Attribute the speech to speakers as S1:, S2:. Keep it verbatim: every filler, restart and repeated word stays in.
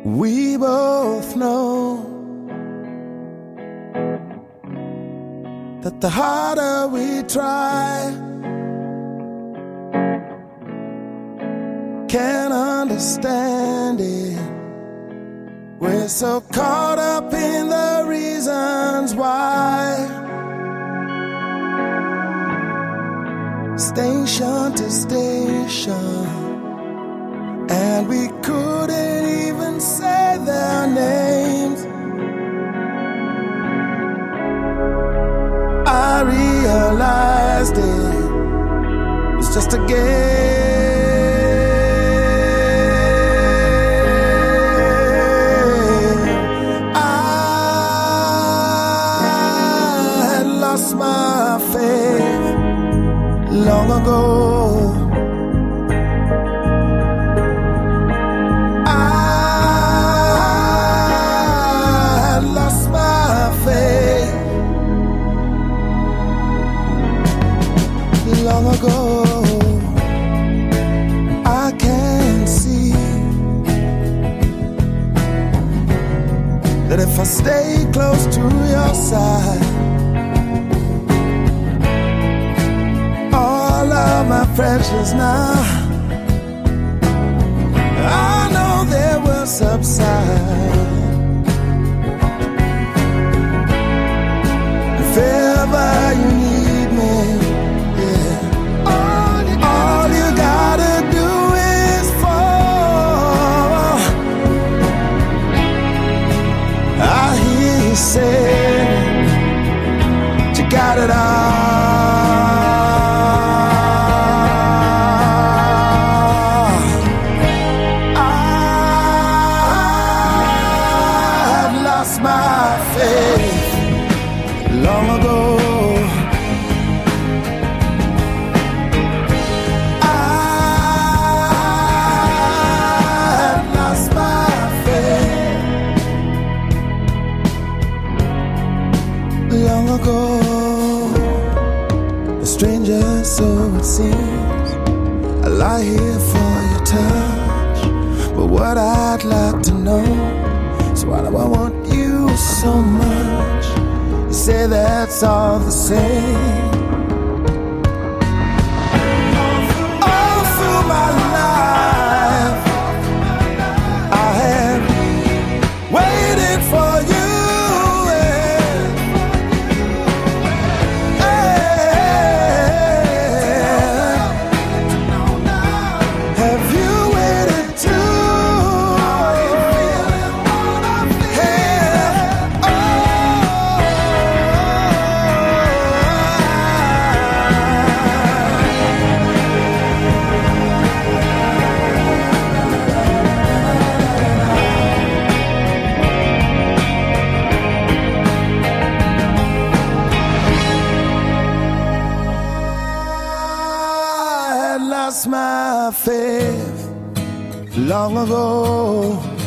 S1: We both know that the harder we try, can't understand it. We're so caught up in the reasons why. Station to station, and we couldn't even say their names. I realized it was just a game. I had lost my faith long ago. Long ago, I can see that if I stay close to your side, all of my pressures now, I know they will subside. If ever you need me, say you got it all. I had lost my faith long ago. I had lost my faith long ago. A stranger, so it seems. I lie here for your touch, but what I'd like to know is why do I want you so much? You say that's all the same. All through my life I have waited for you. Lost my faith long ago.